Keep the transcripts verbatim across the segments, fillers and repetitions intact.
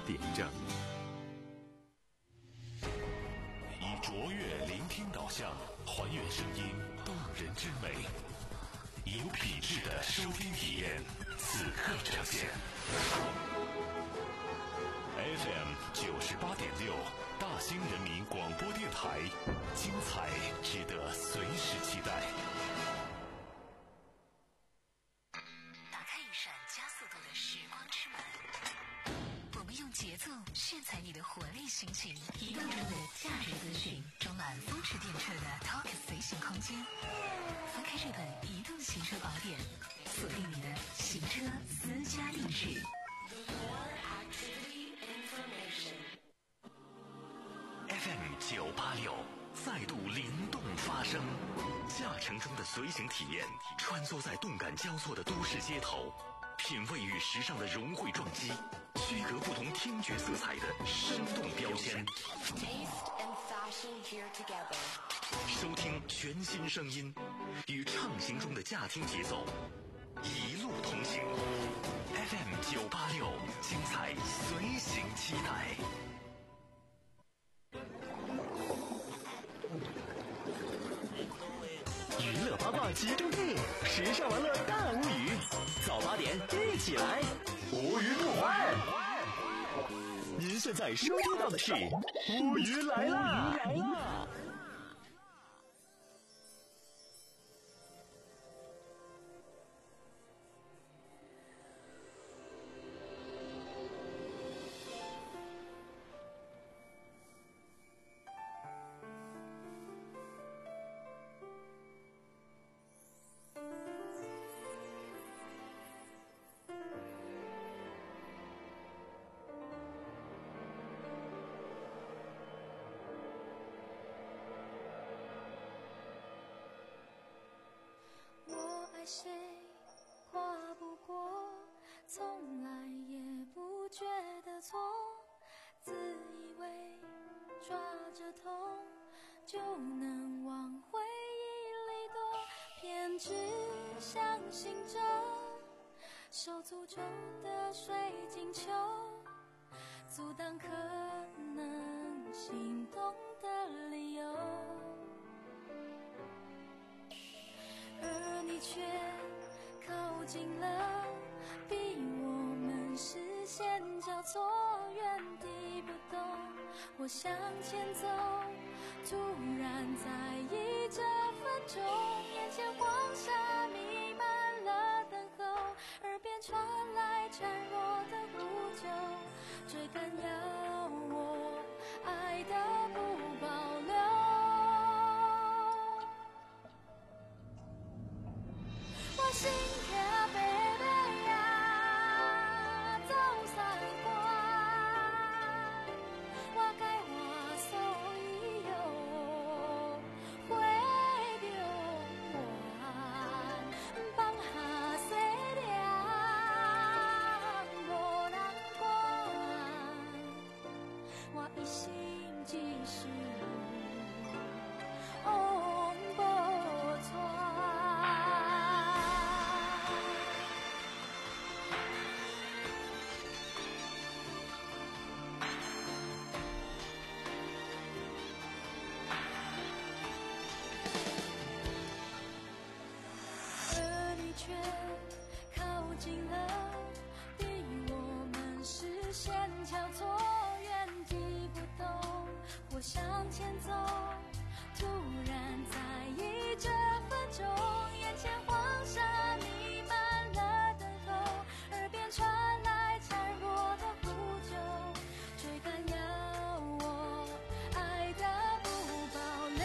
点正。 以卓越聆听导向，还原声音动人之美，以有品质的收听体验，此刻呈现。F M 九十八点六，大兴人民广播电台，精彩值得随时期待。 打开一扇加速度的时光之门，我们用节奏炫彩你的活力心情，移动中的价值资讯，装满风驰电掣的 Talk 随行空间。翻开这本移动行车宝典，锁定你的行车私家定制。 F M 九八六再度灵动发声，驾乘中的随行体验，穿梭在动感交错的都市街头，品味与时尚的融汇撞击，区隔不同听觉色彩的生动标签。收听全新声音，与畅行中的驾听节奏，一路同行。F M 九八六，精彩随行期待。 娱乐八卦集中地，时尚玩乐大无语。早八点一起来，无鱼不欢。您现在收听到的是无鱼来啦！来啦！ 谁跨不过，从来也不觉得错，自以为抓着痛就能往回忆里躲，偏只相信着受诅咒的水晶球，阻挡可能心动的理由，而你却靠近了，逼我们视线交错，原地不动。我向前走，突然在意这分钟，眼前黄沙弥漫了等候，耳边传来孱弱的呼救，追赶要我爱的不保留。我心跳白白呀，走三关，我该话所以有会着我放下细粒无人管，我一心只想往无带。我向前走，突然在意这分钟，眼前黄沙弥漫了等候，耳边传来孱弱的呼救，追赶要我爱的不保留。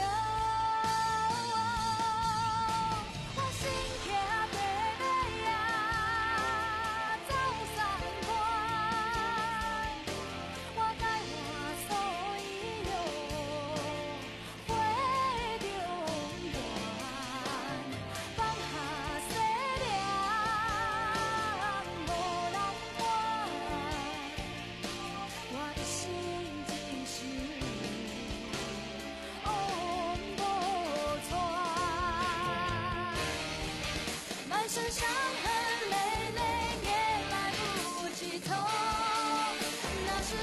我心跳白白呀，走三关，我该话所以伤痕累累也来不及痛，那时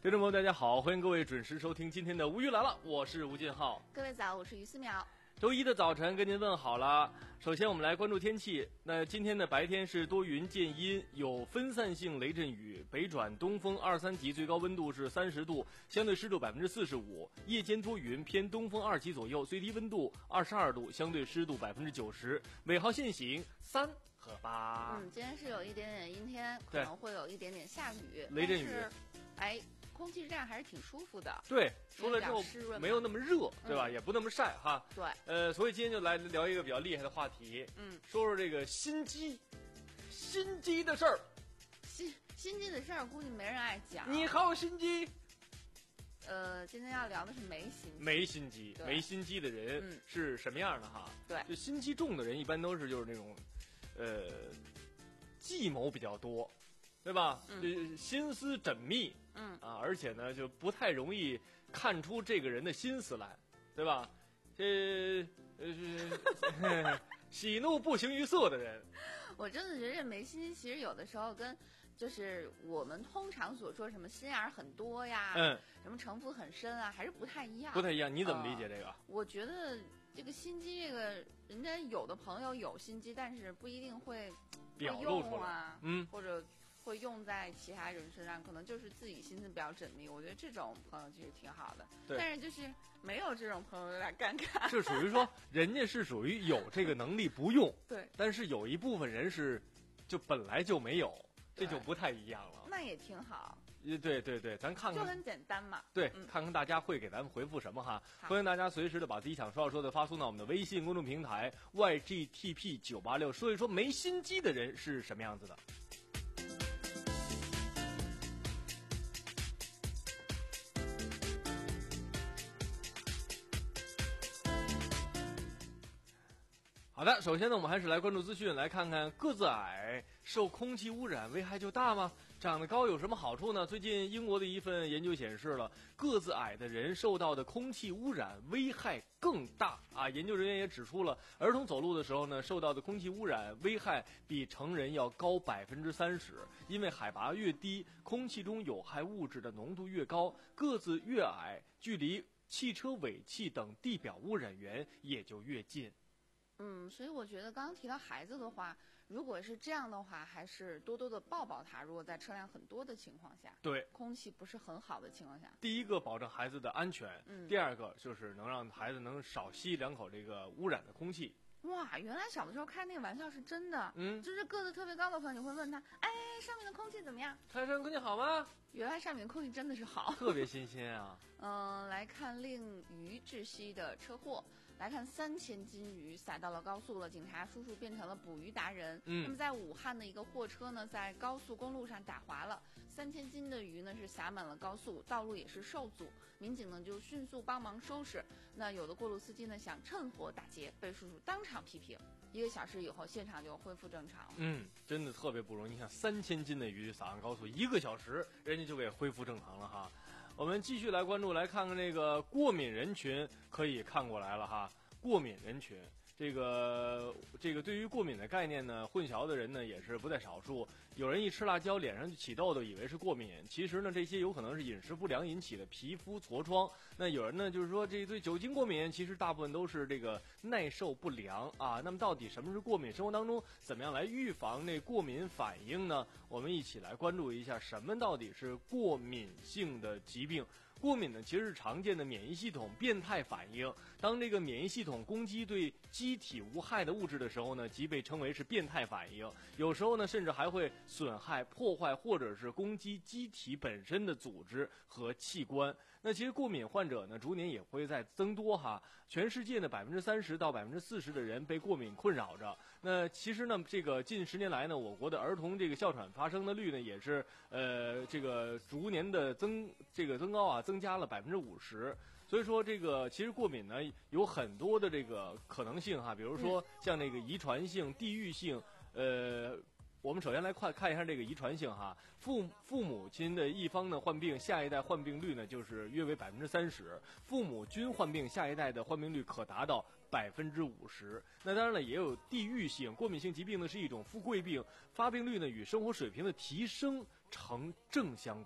听众朋友大家好，欢迎各位准时收听今天的无语来了，我是吴进浩。 各位早，我是于思淼。 周一的早晨跟您问好了。首先我们来关注天气，那今天的白天是多云见阴，有分散性雷阵雨，北转东风二三级，最高温度是三十度，相对湿度百分之四十五。夜间多云，偏东风二级左右，最低温度二十二度，相对湿度百分之九十。尾号限行三和八。 嗯，今天是有一点点阴天，可能会有一点点下雨， 雷阵雨。 哎。空气质量还是挺舒服的， 对，出来之后没有那么热，对吧？ 嗯、 也不那么晒哈。 对， 呃，所以今天就来聊一个比较厉害的话题， 嗯， 说说这个心机，心机的事儿。 心心机的事儿，估计没人爱讲。 你好心机。 呃，今天要聊的是没心机。 没心机，没心机的人是什么样的哈？ 对， 就心机重的人，一般都是就是那种，呃，计谋比较多。对吧？嗯，心思缜密， 嗯啊，而且呢，就不太容易看出这个人的心思来，对吧？这呃，喜怒不形于色的人， 我真的觉得这没心机，其实有的时候跟就是我们通常所说什么心眼儿很多呀， 嗯， 什么城府很深啊，还是不太一样。 不太一样，你怎么理解这个？ 呃、我觉得这个心机，这个人家有的朋友有心机，但是不一定会表露出来啊， 嗯， 或者。会用在其他人身上，可能就是自己心思比较缜密。我觉得这种朋友其实挺好的，但是就是没有这种朋友有点尴尬。 是属于说人家是属于有这个能力不用， 对， 但是有一部分人是就本来就没有，这就不太一样了。 那也挺好。 对对对，咱看看， 就很简单嘛。 对， 嗯、 看看大家会给咱们回复什么哈。欢迎大家随时的把自己想说要说的发送到我们的微信公众平台 Y G T P 九八六，说一说没心机的人是什么样子的。好的，首先呢，我们还是来关注资讯，来看看个子矮受空气污染危害就大吗？长得高有什么好处呢？最近英国的一份研究显示了，个子矮的人受到的空气污染危害更大啊！研究人员也指出了，儿童走路的时候呢，受到的空气污染危害比成人要高百分之三十，因为海拔越低，空气中有害物质的浓度越高，个子越矮，距离汽车尾气等地表污染源也就越近。 嗯，所以我觉得刚刚提到孩子的话，如果是这样的话，还是多多的抱抱他。如果在车辆很多的情况下， 对， 空气不是很好的情况下， 第一个保证孩子的安全， 嗯， 第二个就是能让孩子能少吸两口这个污染的空气。 哇，原来小的时候开那个玩笑是真的， 嗯， 就是个子特别高的朋友，你会问他，哎，上面的空气怎么样？ 上面空气好吗？ 原来上面的空气真的是好， 特别新鲜啊。 嗯，来看令鱼窒息的车祸，来看三千斤鱼撒到了高速了，警察叔叔变成了捕鱼达人。 嗯， 那么在武汉的一个货车呢，在高速公路上打滑了，三千斤的鱼呢是洒满了高速，道路也是受阻，民警呢就迅速帮忙收拾。那有的过路司机呢想趁火打劫，被叔叔当场批评。一个小时以后，现场就恢复正常了。 嗯，真的特别不容易。你看三千斤的鱼撒上高速，一个小时人家就给恢复正常了哈。我们继续来关注，来看看这个过敏人群，可以看过来了哈。过敏人群，这个这个对于过敏的概念呢，混淆的人呢也是不在少数。有人一吃辣椒脸上就起痘痘，以为是过敏，其实呢这些有可能是饮食不良引起的皮肤痤疮。那有人呢就是说这对酒精过敏，其实大部分都是这个耐受不良啊。那么到底什么是过敏？生活当中怎么样来预防这过敏反应呢？我们一起来关注一下什么到底是过敏性的疾病。过敏呢，其实是常见的免疫系统变态反应。当这个免疫系统攻击对机体无害的物质的时候呢，即被称为是变态反应。有时候呢，甚至还会损害、破坏或者是攻击机体本身的组织和器官。那其实过敏患者呢，逐年也会在增多哈。全世界呢，百分之三十到百分之四十的人被过敏困扰着。那其实呢，这个近十年来呢，我国的儿童这个哮喘发生的率呢，也是呃这个逐年的增这个增高啊。增加了百分之五十，所以说这个其实过敏呢有很多的这个可能性哈，比如说像那个遗传性、地域性，呃。我们首先来看看一下这个遗传性哈，父父母亲的一方呢患病，下一代患病率呢就是约为百分之三十，父母均患病，下一代的患病率可达到百分之五十。那当然了，也有地域性，过敏性疾病呢是一种富贵病，发病率呢与生活水平的提升成正相关，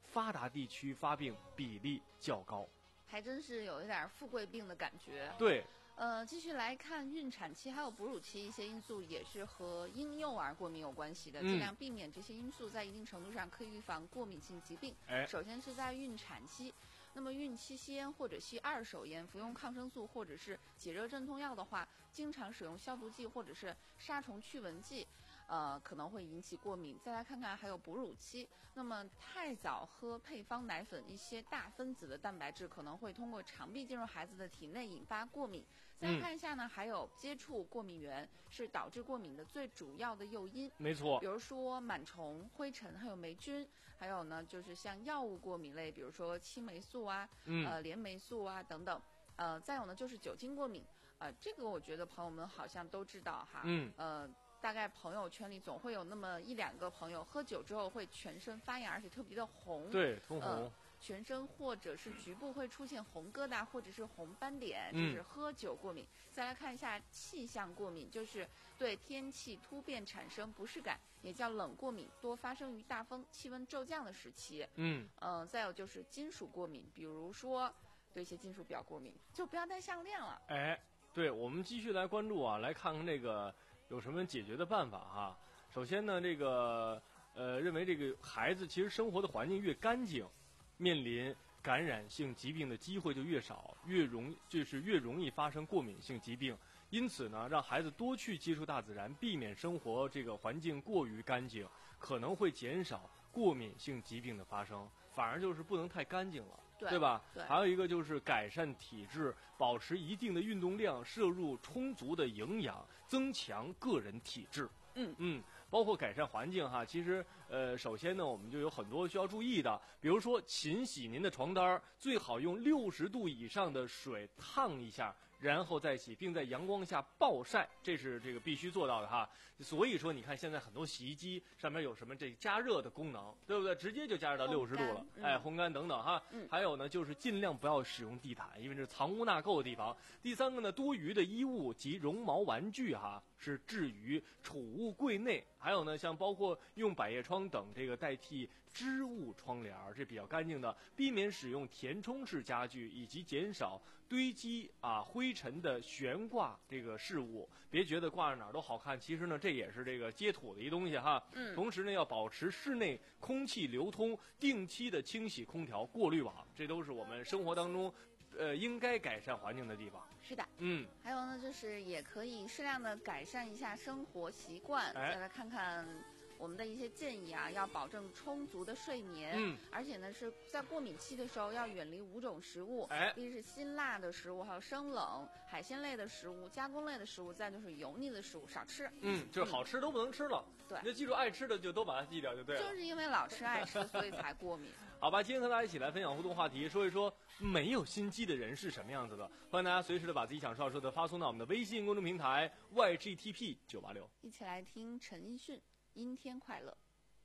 发达地区发病比例较高。 还真是有一点富贵病的感觉。 对。 呃，继续来看孕产期还有哺乳期一些因素，也是和婴幼儿过敏有关系的。 嗯、 尽量避免这些因素，在一定程度上可以预防过敏性疾病。 哎， 首先是在孕产期，那么孕期吸烟或者吸二手烟，服用抗生素或者是解热镇痛药的话，经常使用消毒剂或者是杀虫驱蚊剂，呃，可能会引起过敏。再来看看还有哺乳期，那么太早喝配方奶粉，一些大分子的蛋白质可能会通过肠壁进入孩子的体内，引发过敏。再看一下呢，嗯、还有接触过敏源是导致过敏的最主要的诱因。 没错， 比如说螨虫、灰尘，还有霉菌，还有呢就是像药物过敏类，比如说青霉素啊、 嗯、 呃链霉素啊等等。呃，再有呢就是酒精过敏，呃，这个我觉得朋友们好像都知道哈。 嗯。 呃，大概朋友圈里总会有那么一两个朋友喝酒之后会全身发痒，而且特别的红。 对，通红。 呃全身或者是局部会出现红疙瘩或者是红斑点，这是喝酒过敏。嗯、再来看一下气象过敏，就是对天气突变产生不适感，也叫冷过敏，多发生于大风、气温骤降的时期。 嗯， 呃，再有就是金属过敏，比如说对一些金属表过敏，就不要戴项链了。 哎，对，我们继续来关注啊，来看看这个有什么解决的办法哈。首先呢，这个呃，认为这个孩子其实生活的环境越干净，面临感染性疾病的机会就越少，越容就是越容易发生过敏性疾病。因此呢，让孩子多去接触大自然，避免生活这个环境过于干净，可能会减少过敏性疾病的发生。反而就是不能太干净了， 对, 对吧？ 对。 还有一个就是改善体质，保持一定的运动量，摄入充足的营养，增强个人体质。 嗯嗯。包括改善环境哈，其实呃，首先呢，我们就有很多需要注意的，比如说勤洗您的床单，最好用六十度以上的水烫一下，然后再洗，并在阳光下暴晒，这是这个必须做到的哈。所以说，你看现在很多洗衣机上面有什么这加热的功能，对不对？直接就加热到六十度了， 嗯、 哎，烘干等等哈。 嗯、 还有呢，就是尽量不要使用地毯，因为这是藏污纳垢的地方。第三个呢，多余的衣物及绒毛玩具哈，是置于储物柜内。还有呢，像包括用百叶窗等这个代替织物窗帘，这比较干净的，避免使用填充式家具，以及减少堆积啊灰尘的悬挂这个饰物。别觉得挂着哪儿都好看，其实呢这也是这个接土的一东西哈。 嗯。 同时呢，要保持室内空气流通，定期的清洗空调、过滤网，这都是我们生活当中呃应该改善环境的地方。 是的， 嗯， 还有呢，就是也可以适量的改善一下生活习惯。 哎、 再来看看我们的一些建议啊，要保证充足的睡眠， 嗯， 而且呢是在过敏期的时候要远离五种食物， 哎， 一是辛辣的食物，还有生冷、海鲜类的食物、加工类的食物，再就是油腻的食物少吃。 嗯，就是好吃都不能吃了。 对、 嗯，你就记住爱吃的就都把它记掉就对了。 就是因为老吃爱吃，所以才过敏。 好吧，今天和大家一起来分享互动话题，说一说没有心机的人是什么样子的。欢迎大家随时的把自己想说要说的发送到我们的微信公众平台 Y G T P 九八六。 一起来听陈奕迅《阴天快乐》。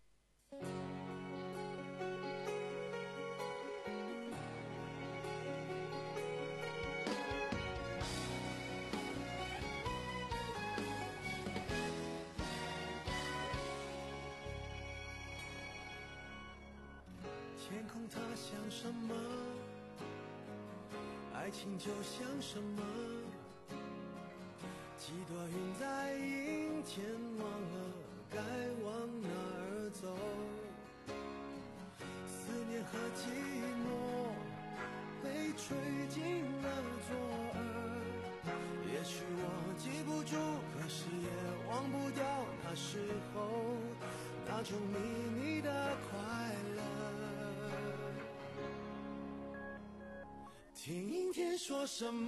天空它像什么？爱情就像什么？几朵云在阴天，忘了该往哪儿走。思念和寂寞被吹进了左耳，也许我记不住，可是也忘不掉那时候那种秘密的快乐。听阴天说什么，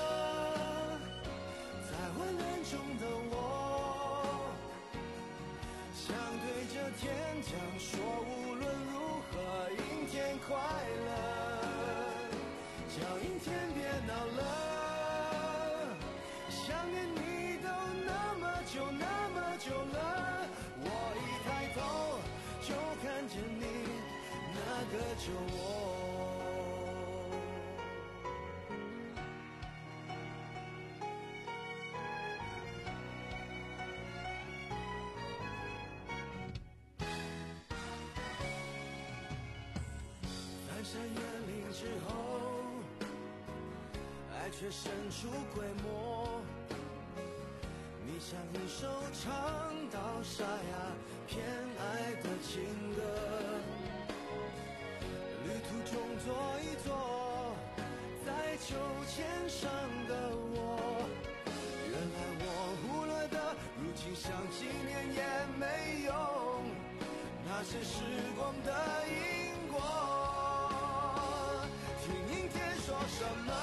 在混乱中的我，想对着天讲说，无论如何阴天快乐，叫阴天别闹了，想念你都那么久那么久了，我一抬头就看见你那个酒窝。 山远离之后，爱却生出规模。你像一首唱到沙哑偏爱的情歌，旅途中坐一坐，在秋千上的我，原来我忽略的，如今想纪念也没用，那些时光的因果。听阴天说什么，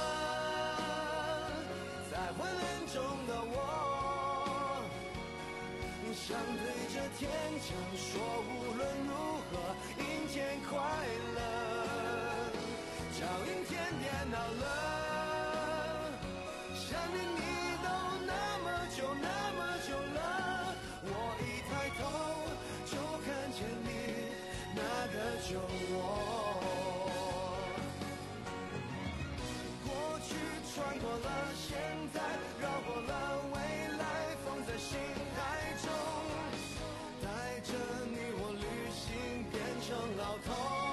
在昏暗中的我，想对着天讲说，无论如何，阴天快乐。叫阴天别闹了，想念你都那么久那么久了，我一抬头就看见你那个旧我。过去穿过了，现在绕过了，未来放在心海中，带着你我旅行变成老头。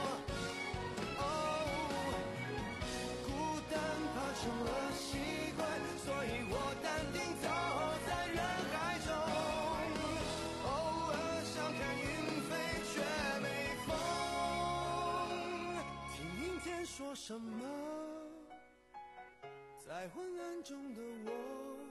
成了习惯，所以我淡定走在人海中，偶尔想看云飞却没风。听阴天说什么，在昏暗中的我，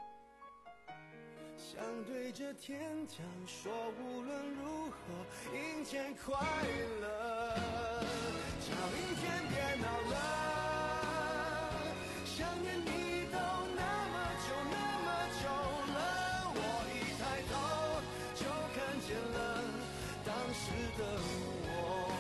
想对着天讲说，无论如何，阴天快乐。叫阴天别闹了，想念你都那么久那么久了，我一抬头就看见了当时的我。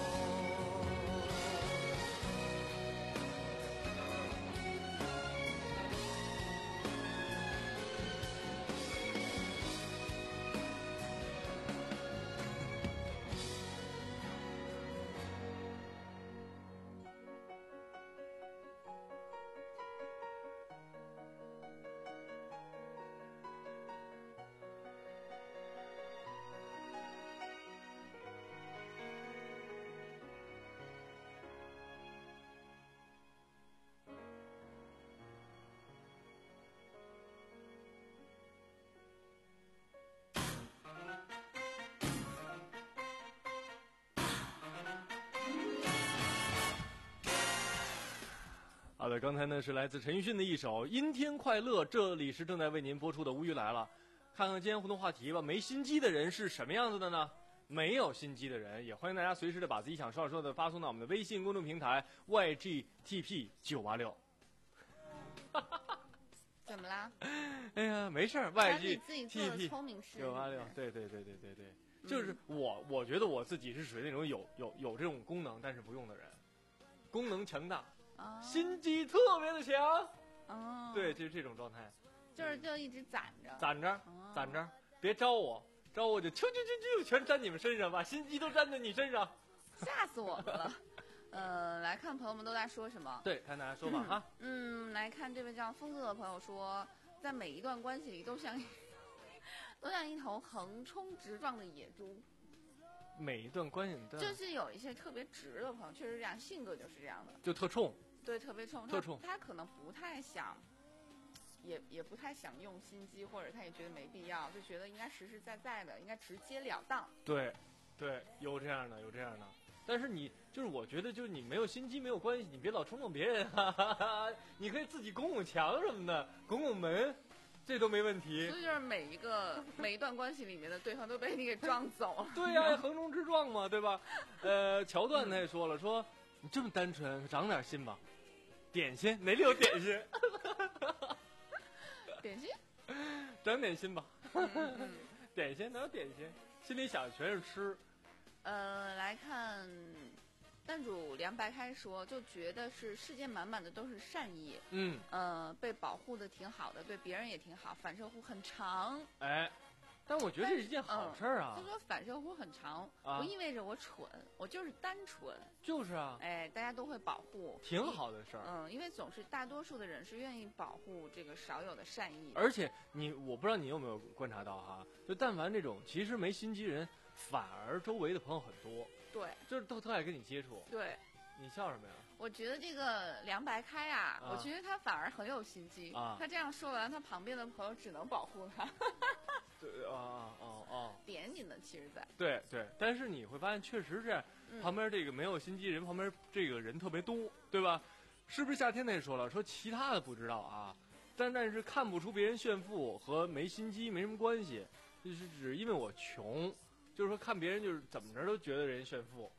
好的，刚才呢是来自陈奕迅的一首《阴天快乐》，这里是正在为您播出的乌鱼来了。看看今天互动话题吧，没心机的人是什么样子的呢？没有心机的人，也欢迎大家随时的把自己想说的说的发送到我们的微信公众平台 Y G T P 九八六。 怎么啦？ 哎呀，没事儿 ，Y 你 G 自己 T 做的 P 聪明事， 九八六，对对对对对对，就是我，我觉得我自己是属于那种有有有这种功能但是不用的人，功能强大。 哦、 心机特别的强， 哦， 对，就是这种状态， 就是就一直攒着， 攒着， 哦、 攒着，别招我，招我就啾啾啾啾，全粘你们身上，把心机都粘在你身上， 吓死我们了。呃，来看朋友们都在说什么？ 对，看大家说吧、嗯、哈。 嗯，来看这位叫疯子的朋友说，在每一段关系里都像都像一头横冲直撞的野猪。 每一段关系的， 就是有一些特别直的朋友，确实这样，性格就是这样的， 就特冲。 对，特别冲， 特冲。 他可能不太想，也也不太想用心机，或者他也觉得没必要，就觉得应该实实在在的，应该直截了当。 对，对，有这样的，有这样的。但是你就是，我觉得就是你没有心机没有关系，你别老冲撞别人，哈哈哈，你可以自己拱拱墙什么的，拱拱门，这都没问题。 所以就是每一个每一段关系里面的对方都被你给撞走了。 对呀、啊，横冲直撞嘛，对吧？呃，桥段他也说了，说你这么单纯，长点心吧。点心哪里有点心？ 点心， 长点心吧。 嗯嗯、 点心哪有点心？心里想的全是吃。 呃，来看弹主凉白开说，就觉得是世界满满的都是善意。 嗯， 呃，被保护的挺好的，对别人也挺好，反射弧很长。 哎。但我觉得这是一件好事儿啊！ 就、嗯、说反射弧很长，啊、不意味着我蠢，我就是单纯。 就是啊， 哎，大家都会保护， 挺好的事儿。 嗯，因为总是大多数的人是愿意保护这个少有的善意。 而且你，我不知道你有没有观察到哈，就但凡这种其实没心机人，反而周围的朋友很多。 对， 就是都特爱跟你接触。 对， 你笑什么呀？ 我觉得这个凉白开啊， 啊我觉得他反而很有心机。 啊他这样说完，他旁边的朋友只能保护他。 对啊啊哦哦， 点你呢，其实在。 对对，但是你会发现，确实是、 嗯、 旁边这个没有心机人，旁边这个人特别多，对吧？是不是夏天他也说了，说其他的不知道啊，但但是看不出别人炫富和没心机没什么关系，就是只因为我穷，就是说看别人就是怎么着都觉得人炫富，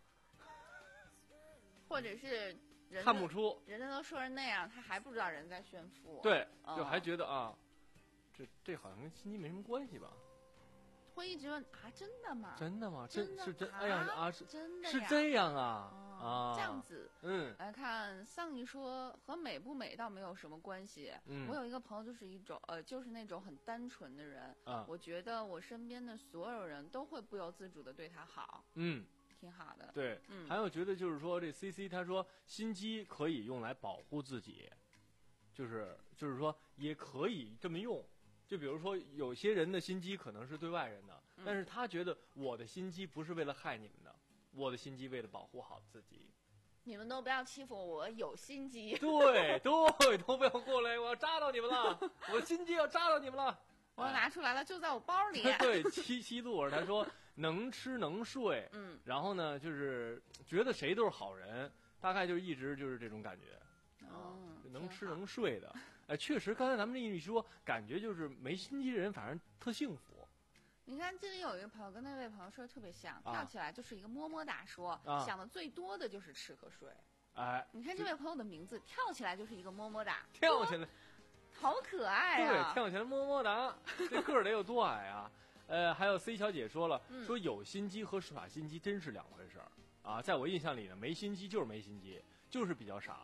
或者是人看不出， 人家都说成那样，他还不知道人在炫富。 对， 嗯、 就还觉得啊，这这好像跟心机没什么关系吧？ 会一直问啊，真的吗？ 真的吗？ 真的是真？ 啊、 哎呀啊，是真的是这样啊、 哦、 啊， 这样子。 嗯， 来看丧一说和美不美倒没有什么关系。 嗯， 我有一个朋友就是一种呃，就是那种很单纯的人。 啊， 我觉得我身边的所有人都会不由自主的对他好。 嗯。 挺好的， 对， 嗯， 还有觉得就是说，这 C C 他说心机可以用来保护自己，就是就是说也可以这么用，就比如说有些人的心机可能是对外人的， 嗯、 但是他觉得我的心机不是为了害你们的，我的心机为了保护好自己。 你们都不要欺负我，有心机。 对对，都不要过来，我要扎到你们了，我的心机要扎到你们了。 我拿出来了，就在我包里。 对，七七度儿他说能吃能睡， 嗯， 然后呢，就是觉得谁都是好人，大概就是一直就是这种感觉，啊、 嗯， 能吃能睡的，哎，确实，刚才咱们这一说，感觉就是没心机的人反正特幸福。 你看这里有一个朋友跟那位朋友说的特别像， 啊、 跳起来就是一个么么哒说， 啊、 想的最多的就是吃和睡。 哎， 你看这位朋友的名字，跳起来就是一个么么哒， 跳起来。 好可爱啊！ 对，跳起来么么哒，这个儿得有多矮啊？呃，还有 C 小姐说了， 嗯、 说有心机和耍心机真是两回事儿啊。在我印象里呢，没心机就是没心机，就是比较傻。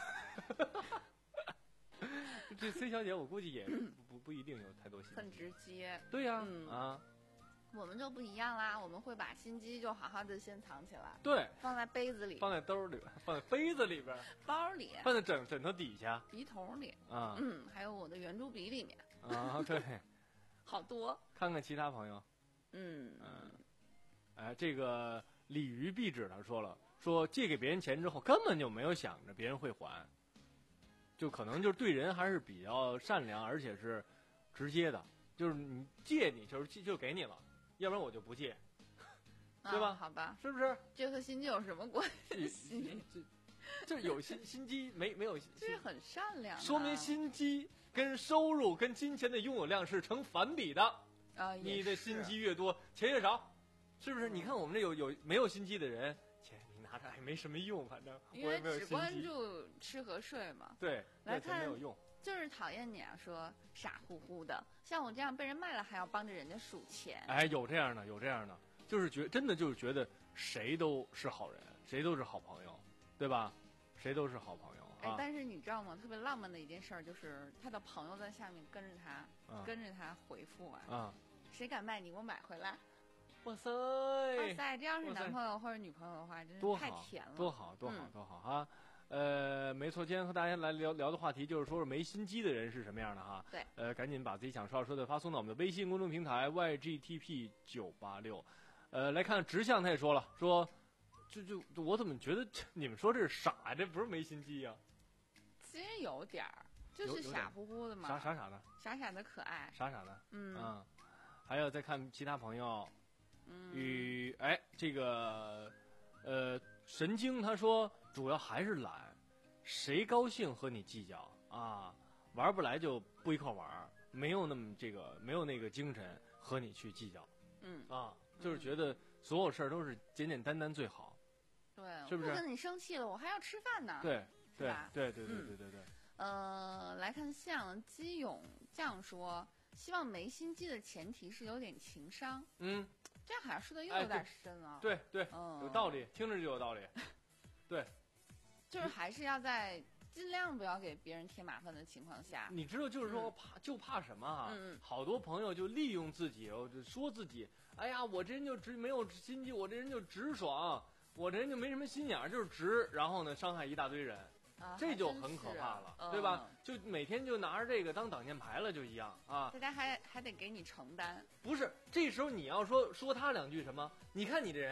这 C 小姐我估计也不不不一定有太多心机， 很直接。 对呀、啊， 嗯、 啊。 我们就不一样啦，我们会把心机就好好的先藏起来， 对， 放在杯子里， 放在兜里，放在杯子里边， 包里， 放在枕枕头底下， 笔筒里， 啊， 嗯，还有我的圆珠笔里面， 啊，对， 好多。 看看其他朋友， 嗯嗯，哎，这个鲤鱼壁纸他说了，说借给别人钱之后根本就没有想着别人会还，就可能就是对人还是比较善良，而且是直接的，就是你借你就是就给你了。要不然我就不借，对吧？ 啊、好吧， 是不是？ 这和心机有什么关系？ 这这有心心机没没有？ 这是很善良、啊， 说明心机跟收入跟金钱的拥有量是成反比的。 啊， 你的心机越多，钱越少，是不是？嗯、你看我们这有有没有心机的人，钱你拿着还没什么用，反正因为只关注吃和睡嘛。 对， 来看没有用。 就是讨厌你啊，说傻乎乎的，像我这样被人卖了还要帮着人家数钱。 哎，有这样的，有这样的，就是觉真的就是觉得谁都是好人，谁都是好朋友，对吧？谁都是好朋友。 哎， 啊、 但是你知道吗？特别浪漫的一件事儿就是他的朋友在下面跟着他， 啊、 跟着他回复啊。 啊， 谁敢卖你，我买回来。 哇塞！ 哇塞，这要是男朋友或者女朋友的话，真是太甜了。 多好，多好， 嗯、 多好啊！呃，没错，今天和大家来聊聊的话题就是说，没心机的人是什么样的哈？ 对， 呃，赶紧把自己想说说的发送到我们的微信公众平台 Y G T P 九八六。呃，来看直向，他也说了，说，就就我怎么觉得你们说这是傻，这不是没心机呀、啊？ 其实有点儿，就是傻乎乎的嘛， 傻傻傻的， 傻傻的可爱， 傻傻的， 嗯嗯。还有再看其他朋友， 嗯， 与哎这个呃神经他说。主要还是懒，谁高兴和你计较啊？玩不来就不一块玩，没有那么这个没有那个精神和你去计较。 嗯啊，就是觉得所有事儿都是简简单单最好。 对， 是不是？ 不跟你生气了，我还要吃饭呢。 对，对，对，对，对， 嗯、 对，对，对。 呃，来看向基勇酱说，希望没心机的前提是有点情商。 嗯， 这样好像说的又有点深啊。 哎、对对， 嗯， 有道理，听着就有道理。对。 就是还是要在尽量不要给别人添麻烦的情况下， 你知道，就是说怕、嗯、就怕什么啊？ 嗯， 好多朋友就利用自己，说自己，哎呀，我这人就直没有心机，我这人就直爽，我这人就没什么心眼儿，就是直，然后呢伤害一大堆人， 啊、 这就很可怕了， 嗯、 对吧？就每天就拿着这个当挡箭牌了，就一样啊。 大家还还得给你承担， 不是？这时候你要说说他两句什么？你看你这人。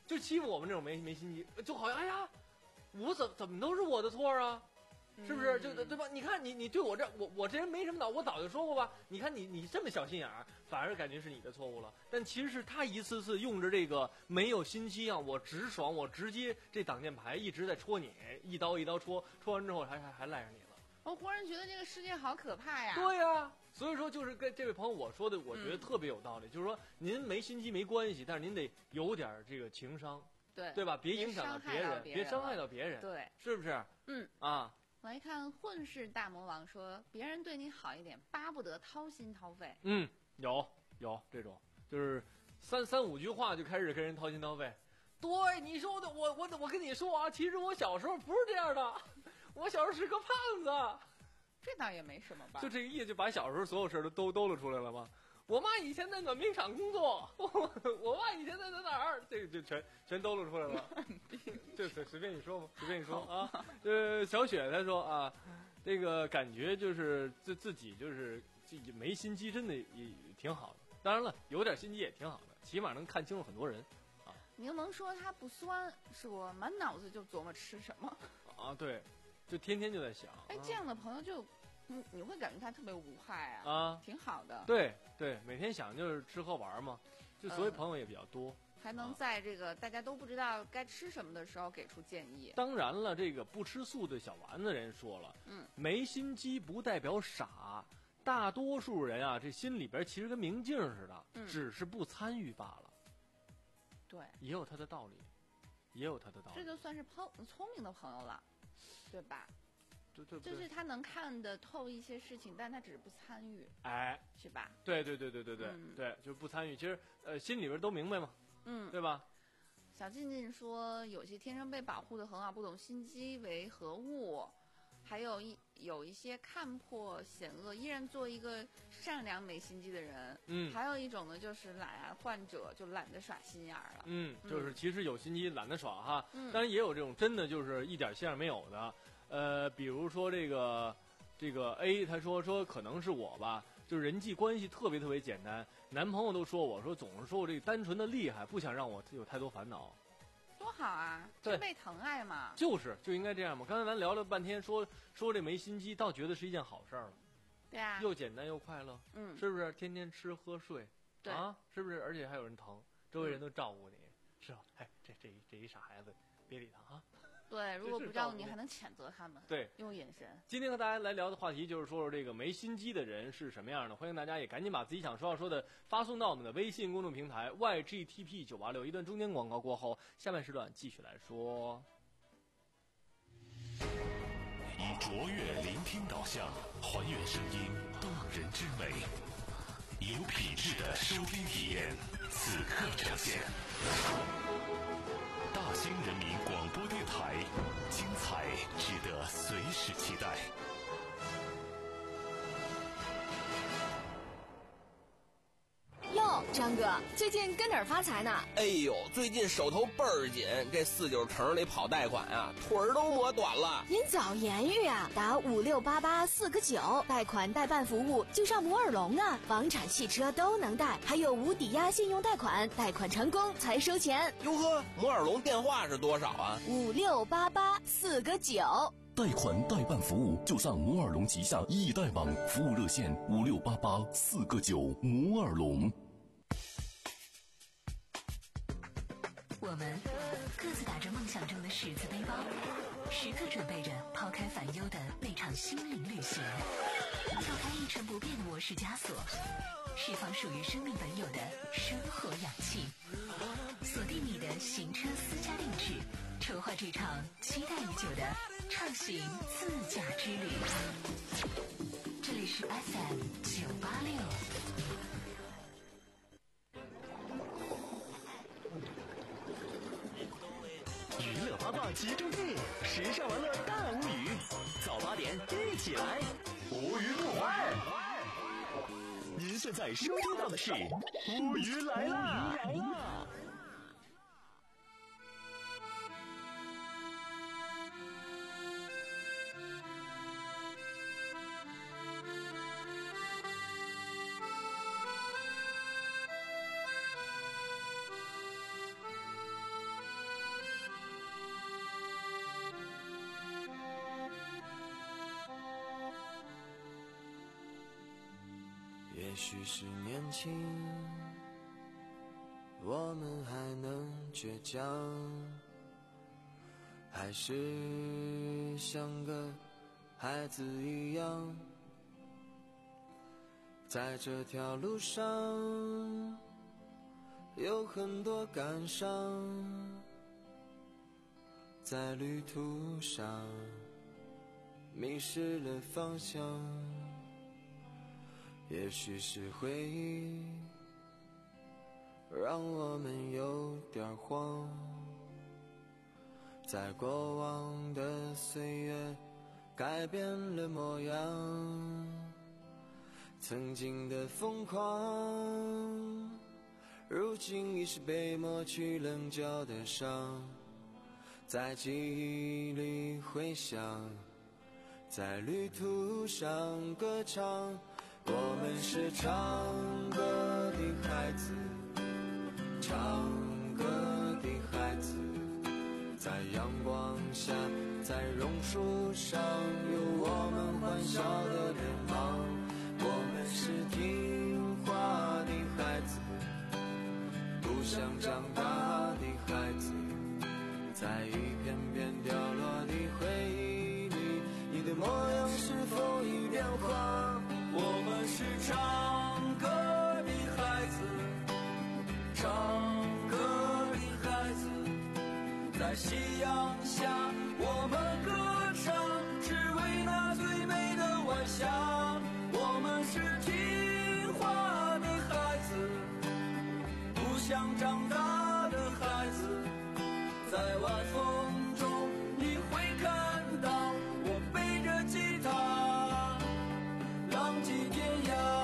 就欺负我们这种没没心机，就好像哎呀，我怎怎么都是我的错啊？是不是？就对吧？你看你你对我这我我这人没什么脑，我早就说过吧。你看你你这么小心眼儿，反而感觉是你的错误了。但其实是他一次次用着这个没有心机啊，我直爽，我直接这挡箭牌一直在戳你，一刀一刀戳，戳完之后还还还赖上你了。 我忽然觉得这个世界好可怕呀！ 对呀、啊，所以说就是跟这位朋友我说的，我觉得特别有道理。嗯、就是说您没心机没关系，但是您得有点这个情商， 对对吧？别影响到别人，别伤害到别人， 对， 是不是？ 嗯啊。 来看混世大魔王说，别人对你好一点，巴不得掏心掏肺。 嗯，有有这种，就是三三五句话就开始跟人掏心掏肺。对，你说的，我我我跟你说啊，其实我小时候不是这样的，我小时候是个胖子。 这倒也没什么吧？ 就这个意思，就把小时候所有事都都兜了出来了吗？我妈以前在暖冰厂工作，我我爸以前在在哪儿，这个就全全兜了出来了。就随随便你说嘛，随便你说啊。呃，小雪她说啊，这个感觉就是自自己就是自己没心机，真的也挺好的。当然了，有点心机也挺好的，起码能看清楚很多人啊。 柠檬说他不酸，是我满脑子就琢磨吃什么啊，对，就天天就在想。 哎，这样的朋友就。嗯，你会感觉他特别无害啊， 啊， 挺好的。 对对，每天想就是吃喝玩嘛，就所以朋友也比较多， 嗯、还能在这个大家都不知道该吃什么的时候给出建议。 当然了，这个不吃素的小丸子人说了， 嗯， 没心机不代表傻，大多数人啊，这心里边其实跟明镜似的， 嗯、 只是不参与罢了。 对， 也有他的道理，也有他的道理。 这就算是朋聪明的朋友了，对吧？ 对对对， 就是他能看得透一些事情，但他只是不参与， 哎， 是吧？ 对对对对对对、 嗯、 对，就是不参与。其实呃，心里边都明白嘛， 嗯， 对吧？ 小静静说，有些天生被保护的很好，不懂心机为何物，还有一有一些看破险恶，依然做一个善良没心机的人。 嗯， 还有一种呢，就是懒癌患者，就懒得耍心眼儿了。 嗯，就是其实有心机懒得耍哈， 嗯， 当然也有这种真的就是一点心眼没有的。呃，比如说这个这个 A， 他说说可能是我吧，就是人际关系特别特别简单，男朋友都说我说总是说我这个单纯的厉害，不想让我有太多烦恼。 多好啊， 对， 被疼爱嘛， 就是就应该这样嘛。刚才咱聊了半天，说说这没心机，倒觉得是一件好事儿了。 对啊， 又简单又快乐， 嗯， 是不是？天天吃喝睡， 对啊，是不是？而且还有人疼，周围人都照顾你，嗯、是吧？哎，这这这一傻孩子，别理他啊。 对，如果不照顾你，还能谴责他们。 对， 用眼神。 今天和大家来聊的话题就是说说这个没心机的人是什么样的。欢迎大家也赶紧把自己想说要说的发送到我们的微信公众平台 Y G T P 九八六。一段中间广告过后，下半时段继续来说。 以卓越聆听导向，还原声音动人之美，有品质的收听体验，此刻呈现。大兴人民广播电台，精彩值得随时期待。 哟，张哥，最近跟哪儿发财呢？ 哎呦，最近手头倍儿紧，这四九城里跑贷款啊，腿儿都磨短了。 您早言语啊，打五六八八四个九，贷款代办服务就上摩尔龙啊，房产、汽车都能贷，还有无抵押信用贷款，贷款成功才收钱。 哟呵，摩尔龙电话是多少啊？ 五六八八四个九。 贷款代办服务就上摩尔龙旗下易贷网，服务热线五六八八四个九。摩尔龙。 我们各自打着梦想中的十字背包，时刻准备着抛开烦忧的那场心灵旅行，跳开一成不变的模式枷锁，释放属于生命本有的生活氧气，锁定你的行车私家定制，筹划这场期待已久的畅行自驾之旅。这里是 F M 九八六。 娱乐八卦集中地，时尚玩乐大无语，早八点一起来，无语不欢。您现在收听到的是无语来啦！ 许是年轻，我们还能倔强，还是像个孩子一样，在这条路上有很多感伤，在旅途上迷失了方向，也许是回忆让我们有点慌，在过往的岁月改变了模样，曾经的疯狂如今已是被抹去棱角的伤，在记忆里回响，在旅途上歌唱。我们是唱歌的孩子，唱歌的孩子，在阳光下，在榕树上，有我们欢笑的脸庞。我们是听话的孩子，不想长大的孩子，在一片片掉落的回忆里，你的模样是否已变化？我们是唱歌的孩子，唱歌的孩子，在夕阳下我们歌唱，只为那最美的晚霞。我们是听话的孩子，不想长大的孩子，在晚风中你会看到我背着吉他浪迹天涯。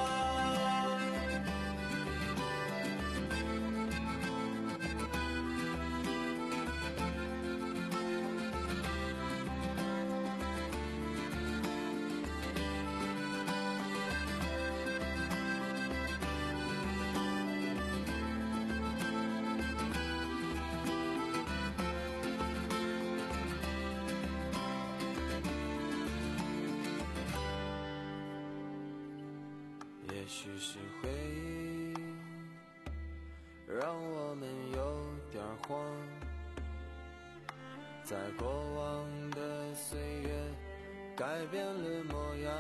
也许是回忆让我们有点慌，在过往的岁月改变了模样，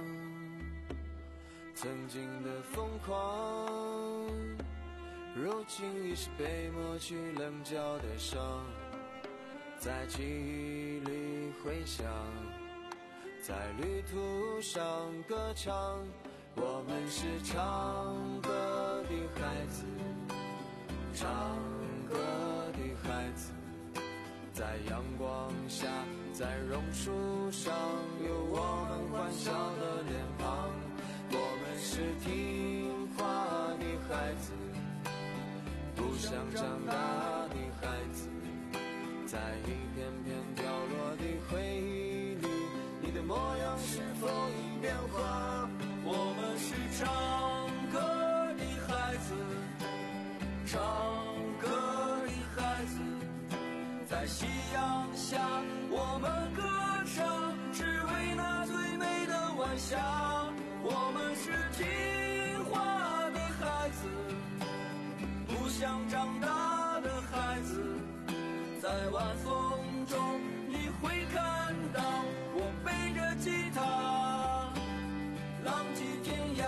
曾经的疯狂如今已是被抹去棱角的伤，在记忆里回响，在旅途上歌唱。我们是唱歌的孩子，唱歌的孩子，在阳光下，在榕树上，有我们欢笑的脸庞。我们是听话的孩子，不想长大的孩子，在一片片掉落的回忆里，你的模样是否已变化？我们是唱歌的孩子，唱歌的孩子，在夕阳下我们歌唱，只为那最美的晚霞。我们是听话的孩子，不想长大的孩子，在晚风中你会看到我背着吉他浪迹天涯。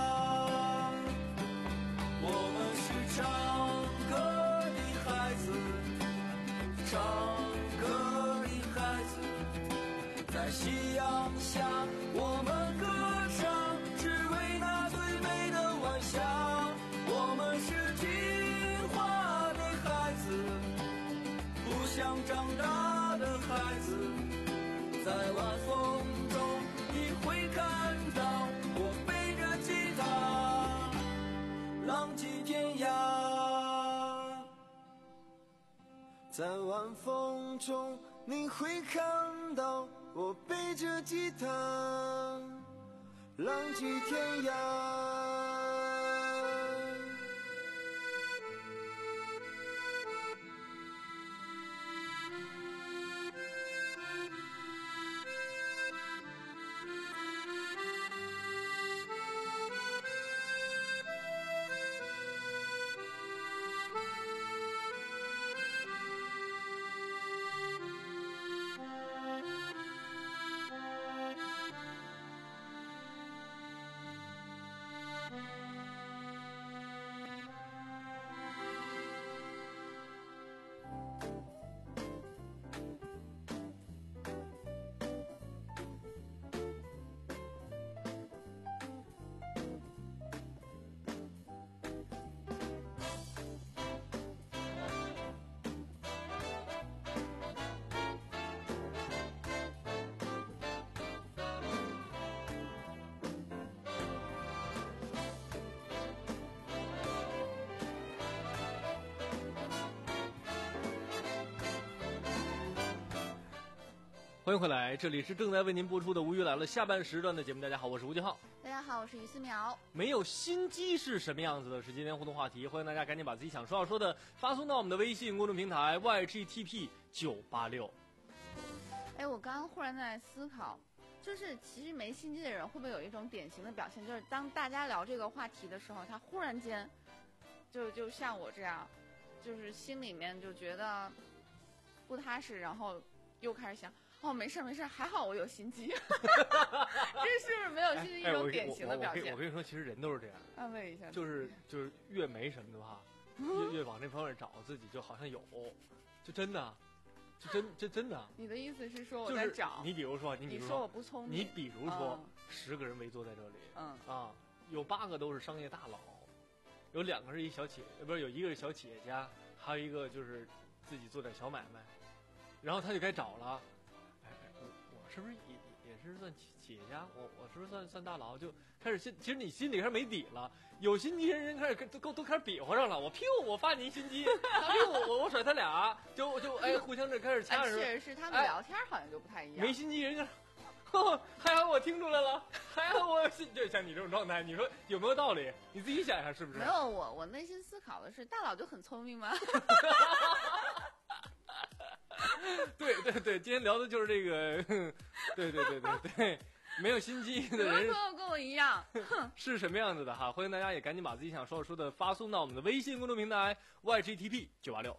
我们是唱歌的孩子，唱歌的孩子，在夕阳下我们歌唱，只为那最美的晚霞。我们是听话的孩子，不想长大的孩子，在晚风中你会看到我背着吉他浪迹天涯。在晚风中你会看到我背着吉他浪迹天涯。 欢迎回来，这里是正在为您播出的《无语来了》下半时段的节目。大家好，我是吴金浩。 大家好，我是于思苗。 没有心机是什么样子的？是今天互动话题，欢迎大家赶紧把自己想说要说的发送到我们的微信公众平台 Y G T P 九八六。 哎，我刚刚忽然在思考，就是其实没心机的人会不会有一种典型的表现，就是当大家聊这个话题的时候，他忽然间就就像我这样，就是心里面就觉得不踏实，然后又开始想。哦，没事没事，还好我有心机，这是不是没有心机一种典型的表现？ 哎哎、我, 我, 我, 我跟你说，其实人都是这样。 安慰一下， 就是就是越没什么的话，越越往这方面找，自己就好像有，就真的，就真这真的。 你的意思是说我在找？ 就是、你比如说，你比如说， 你说我不聪明。 你比如说，十、嗯、个人围坐在这里， 嗯啊，有八个都是商业大佬，有两个是一小企业，不是有一个是小企业家，还有一个就是自己做点小买卖，然后他就该找了。是不是也也是算企企业家？我我是不是算算大佬？就开始心，其实你心里开始没底了。有心机人人开始都都开始比划上了。我屁股我发你心机，他屁股我我甩他俩，就就哎互相这开始掐着。 确实是他们聊天好像就不太一样。 没心机人家，哦，还好我听出来了，还好我心就像你这种状态，你说有没有道理？你自己想一下是不是？ 没有，我我内心思考的是，大佬就很聪明吗？ 对对对，今天聊的就是这个，对对对对对，没有心机的人， 朋友跟我一样， 是什么样子的哈？欢迎大家也赶紧把自己想说的说的发送到我们的微信公众平台 Y G T P 九八六。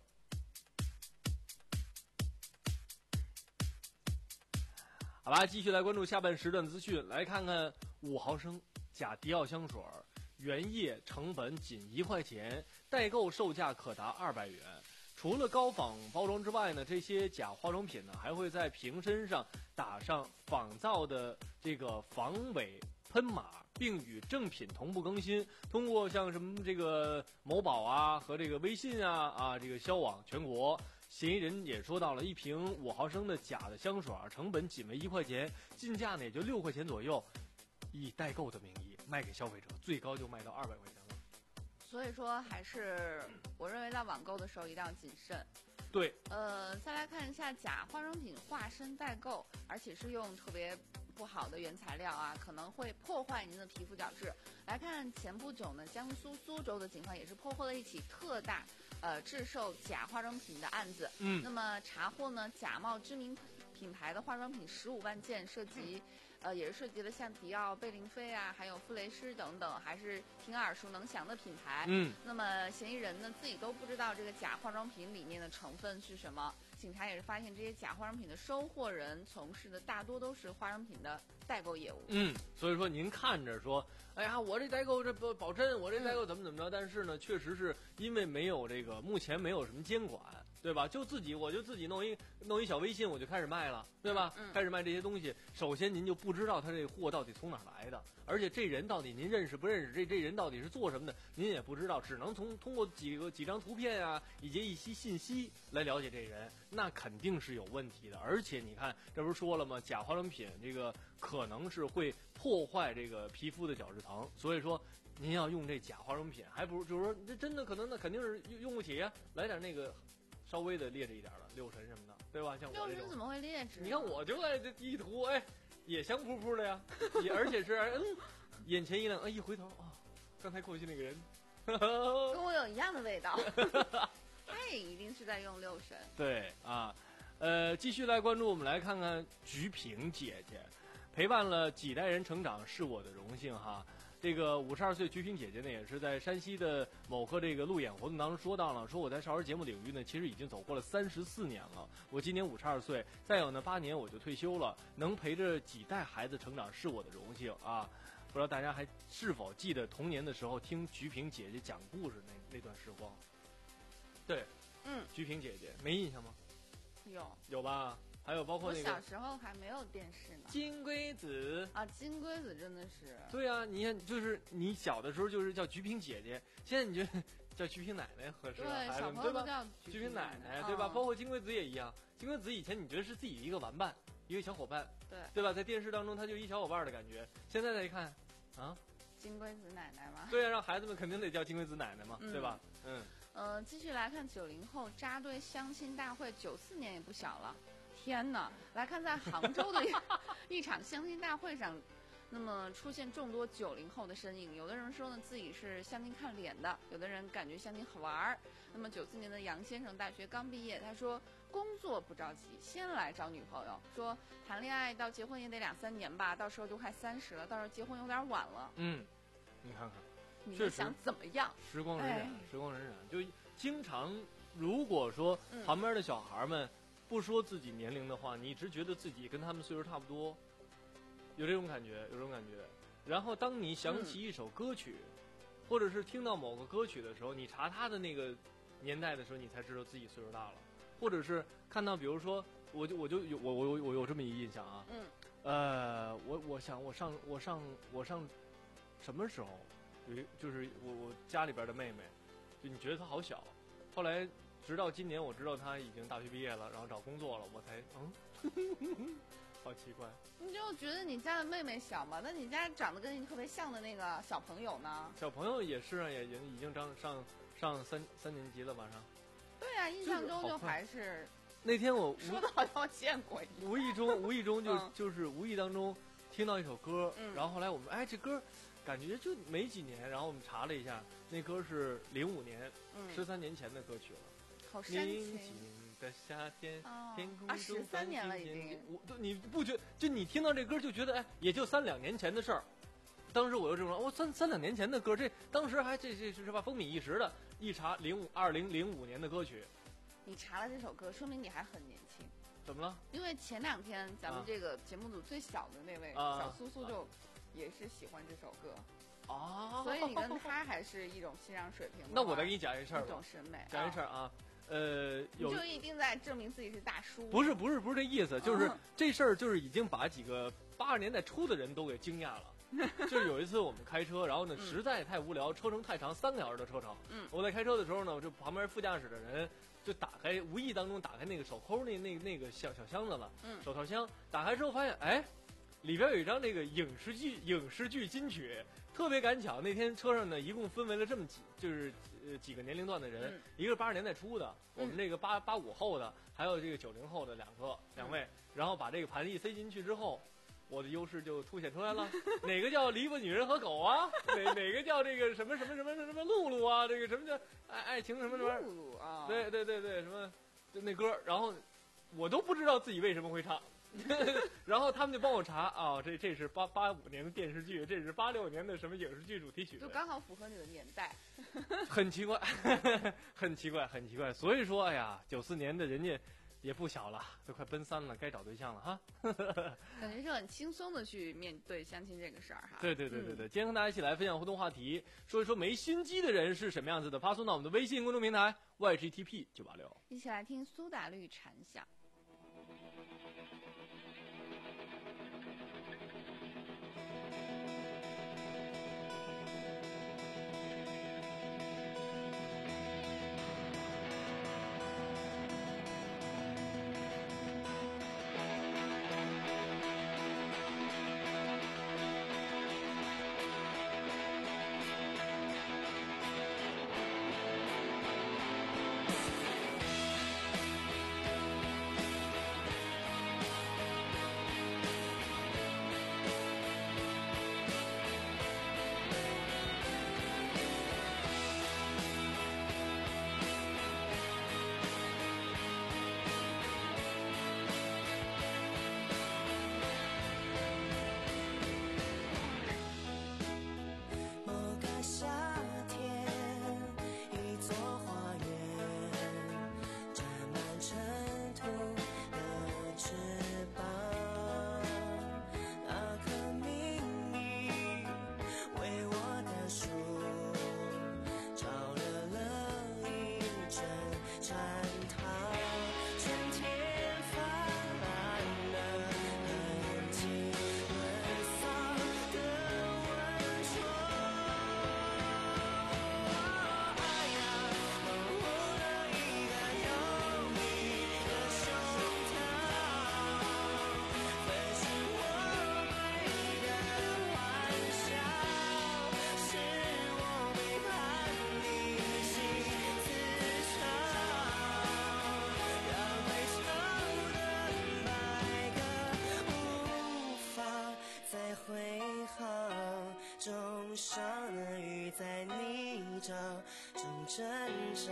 好吧，继续来关注下半时段资讯，来看看五毫升假迪奥香水，原液成本仅一块钱，代购售价可达二百元。除了高仿包装之外呢，这些假化妆品呢还会在瓶身上打上仿造的这个防伪喷码，并与正品同步更新。通过像什么这个某宝啊和这个微信啊啊这个销往全国。嫌疑人也说到了，一瓶五毫升的假的香水成本仅为一块钱，进价呢也就六块钱左右，以代购的名义卖给消费者，最高就卖到二百块钱了。 所以说，还是我认为在网购的时候一定要谨慎。 对， 呃，再来看一下假化妆品化身代购，而且是用特别不好的原材料啊，可能会破坏您的皮肤角质。来看前不久呢，江苏苏州的警方也是破获了一起特大呃制售假化妆品的案子。 嗯， 那么查获呢，假冒知名品牌的化妆品十五万件，涉及。呃，也是涉及了像迪奥、贝玲妃啊，还有馥蕾诗等等，还是挺耳熟能详的品牌。 嗯， 那么嫌疑人呢自己都不知道这个假化妆品里面的成分是什么。警察也是发现这些假化妆品的收货人从事的大多都是化妆品的代购业务。 嗯，所以说您看着说，哎呀，我这代购这不保真，我这代购怎么怎么着？嗯、但是呢，确实是因为没有这个，目前没有什么监管。对吧？就自己我就自己弄一弄一小微信，我就开始卖了，对吧？ 嗯嗯、 开始卖这些东西。首先您就不知道他这个货到底从哪来的，而且这人到底您认识不认识？这这人到底是做什么的？您也不知道，只能从通过几个几张图片啊，以及一些信息来了解这人，那肯定是有问题的。而且你看，这不是说了吗？假化妆品这个可能是会破坏这个皮肤的角质层，所以说您要用这假化妆品，还不如就是说这真的可能那肯定是用不起呀、啊，来点那个。稍微的劣质一点的六神什么的，对吧？像我这种六神怎么会劣质？ 你看我就爱这一涂，哎，也香扑扑的呀，也而且是嗯，眼前一亮，哎，一回头啊、哦，刚才过去那个人， 跟我有一样的味道，他也一定是在用六神。 对啊，呃，继续来关注，我们来看看菊萍姐姐，陪伴了几代人成长是我的荣幸哈。这个五十二岁菊萍姐姐呢，也是在山西的某个这个路演活动当中说到了，说我在少儿节目领域呢，其实已经走过了三十四年了。我今年五十二岁，再有呢八年我就退休了，能陪着几代孩子成长是我的荣幸啊！不知道大家还是否记得童年的时候听菊萍姐姐讲故事那那段时光？对， 嗯， 菊萍姐姐没印象吗？ 有， 有吧？还有包括那个， 我小时候还没有电视呢。 金龟子啊，金龟子真的是。 对啊，你看，就是你小的时候就是叫菊萍姐姐，现在你觉得叫菊萍奶奶合适啊？ 孩子们对吧？ 菊萍奶奶， 嗯、 对吧？包括金龟子也一样，金龟子以前你觉得是自己一个玩伴，一个小伙伴， 对对吧？在电视当中他就一小伙伴的感觉，现在再一看，啊， 金龟子奶奶吗？ 对啊，让孩子们肯定得叫金龟子奶奶嘛， 嗯、 对吧？嗯。 呃，继续来看九零后扎堆相亲大会，九四年也不小了。 天哪！来看在杭州的一场相亲大会上，那么出现众多九零后的身影。有的人说呢自己是相亲看脸的，有的人感觉相亲好玩儿。那么九四年的杨先生大学刚毕业，他说工作不着急，先来找女朋友。说谈恋爱到结婚也得两三年吧，到时候就快三十了，到时候结婚有点晚了。 嗯，你看看， 你们想怎么样？ 时光荏苒， 哎时光荏苒，就经常如果说旁边的小孩们不说自己年龄的话，你一直觉得自己跟他们岁数差不多，有这种感觉，有这种感觉。然后当你想起一首歌曲，嗯、或者是听到某个歌曲的时候，你查他的那个年代的时候，你才知道自己岁数大了。或者是看到，比如说，我就我就有我我我有这么一印象啊， 嗯， 呃，我我想我上我上我上什么时候有一就是我我家里边的妹妹，就你觉得她好小，后来直到今年我知道她已经大学毕业了，然后找工作了，我才嗯，好奇怪。 你就觉得你家的妹妹小嘛？那你家长得跟你特别像的那个小朋友呢？ 小朋友也是啊，也已经已经上上上三三年级了，马上。 对啊，印象中就还是那天我说的好像我见过一样。 无意中无意中就、 嗯、 就是无意当中听到一首歌， 嗯、 然后后来我们哎这歌感觉就没几年，然后我们查了一下，那歌是零五年，十、嗯、三年前的歌曲了。 好煽情。 宁静的夏天， 哦、 天空啊，十三年了已经。 我都你不觉就你听到这歌就觉得哎，也就三两年前的事儿。当时我就这么说，我、哦、三三两年前的歌，这当时还这这是吧风靡一时的。一查零五二零零五年的歌曲。 你查了这首歌，说明你还很年轻。 怎么了？ 因为前两天咱们这个节目组最小的那位小苏苏就也是喜欢这首歌啊， 所以你跟他还是一种欣赏水平。 那我再给你讲一事儿吧， 一种审美， 讲一事儿啊，呃，有你就一定在证明自己是大叔。 不是不是不是这意思，就是、嗯、这事儿就是已经把几个八十年代初的人都给惊讶了。就是有一次我们开车，然后呢实在太无聊，车程太长，三个小时的车程。 嗯， 我在开车的时候呢，就旁边副驾驶的人就打开，无意当中打开那个手抠那那那个小小箱子了， 嗯， 手套箱打开之后发现，哎，里边有一张这个影视剧影视剧金曲，特别赶巧，那天车上呢一共分为了这么几，就是呃几个年龄段的人， 嗯、 一个是八十年代初的，我们这个八八五后的，还有这个九零后的两个两位，然后把这个盘一塞进去之后。我的优势就凸显出来了，哪个叫篱笆女人和狗啊？哪哪个叫这个什么什么什么什么露露啊？这个什么叫爱爱情什么什么？ 露露啊？ 对对对对，什么就那歌，然后我都不知道自己为什么会唱，然后他们就帮我查啊、哦，这这是八八五年的电视剧，这是八六年的什么影视剧主题曲， 就刚好符合你的年代， 很奇怪，很奇怪，很奇怪。所以说，哎呀，九四年的人家。也不小了，都快奔三了，该找对象了哈。 感觉是很轻松的去面对相亲这个事儿哈。 对对对对对，嗯、今天跟大家一起来分享互动话题，说一说没心机的人是什么样子的，发送到我们的微信公众平台 Y G T P 九八六。 一起来听苏打绿禅想。 回航，钟上的雨在泥沼中挣扎。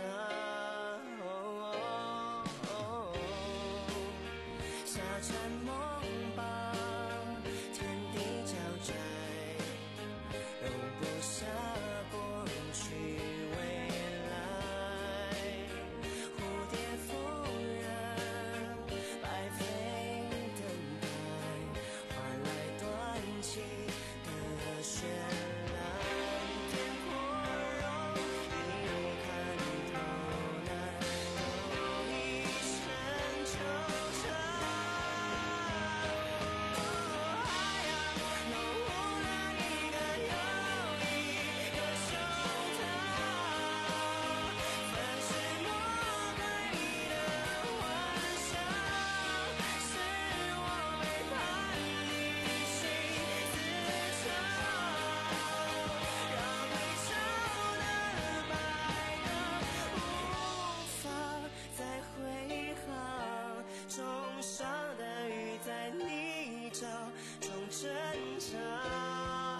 沙船梦吧，天地交窄，容不下过去未来。蝴蝶夫人，白飞等待，换来断气的绚烂。天破容易看透难，有一生纠缠。哎呀，弄污了一个又一个胸膛，粉饰抹白你的幻想，是我背叛你心自伤，让退潮的白鸽无法再回航，钟上的雨在泥沼中挣扎。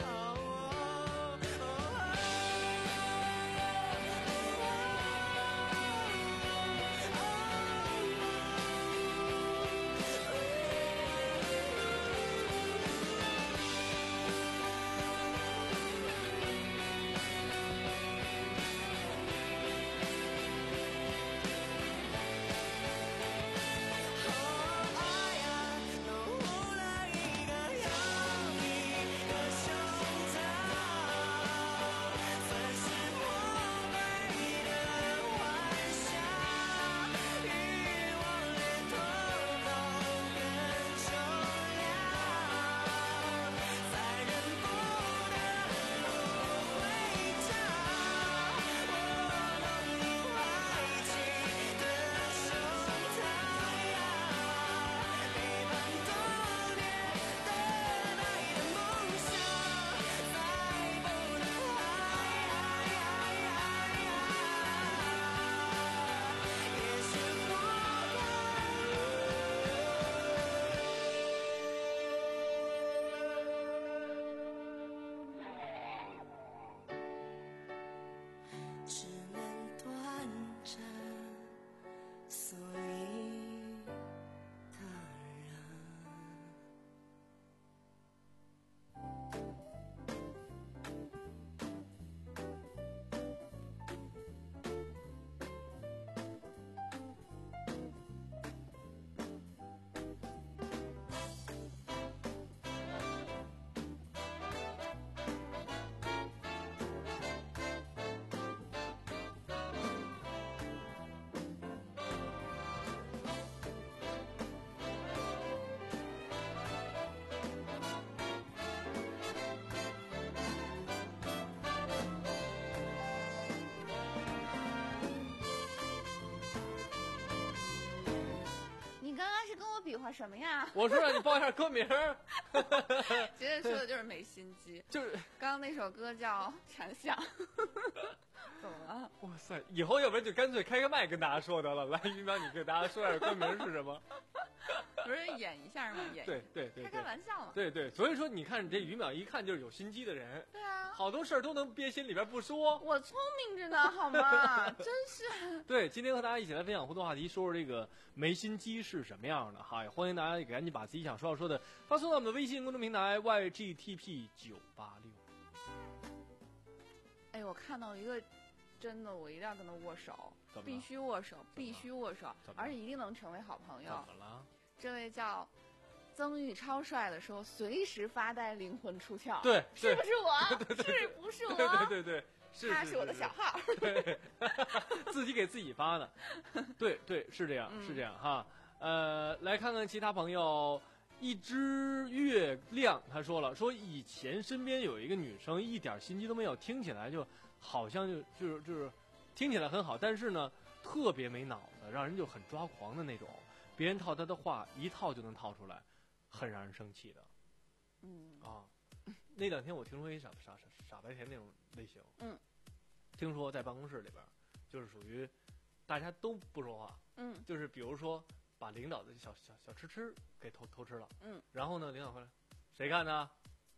哎呀，弄污了一个又一个胸膛，粉饰抹白你的幻想，欲望连通通更重量，在人不的路回家，我懂你怀起的胸膛呀，陪伴多年等待的梦想，再不能也是活该，只能短暂，所以坦然。 你刚刚是跟我比划什么呀？ 我说让你报一下歌名儿， 其实说的就是没心机。 就是刚刚那首歌叫《禅想》，怎么了？ 哇塞，以后要不然就干脆开个麦跟大家说得了。来，于淼，你给大家说下歌名是什么？ 不是演一下吗？演对对对， 开开玩笑嘛。 对对，所以说你看这于淼一看就是有心机的人， 对啊， 好多事儿都能憋心里边不说。 我聪明着呢，好吗？真是。 对，今天和大家一起来分享互动话题，说说这个没心机是什么样的哈，也欢迎大家赶紧把自己想说要说的发送到我们的微信公众平台 Y G T P 九八六。 哎，我看到一个，真的，我一定要跟他握手， 怎么了必须握手，必须握手， 怎么了而且一定能成为好朋友。 怎么了？ 这位叫曾玉超帅的说，随时发呆，灵魂出窍。 对， 是不是我？ 对对对是不是我？ 对对对对，是他是我的小号。 对，自己给自己发的。对对，是这样， 嗯是这样哈。呃，来看看其他朋友。一只月亮他说了，说以前身边有一个女生一点心机都没有，听起来就好像就就是就是听起来很好，但是呢特别没脑子，让人就很抓狂的那种，别人套她的话一套就能套出来，很让人生气的。 嗯啊，那两天我听说一傻傻傻傻白甜那种类型， 嗯， 听说在办公室里边就是属于大家都不说话， 嗯， 就是比如说把领导的小小小吃吃给偷偷吃了， 嗯， 然后呢，领导回来，谁干的？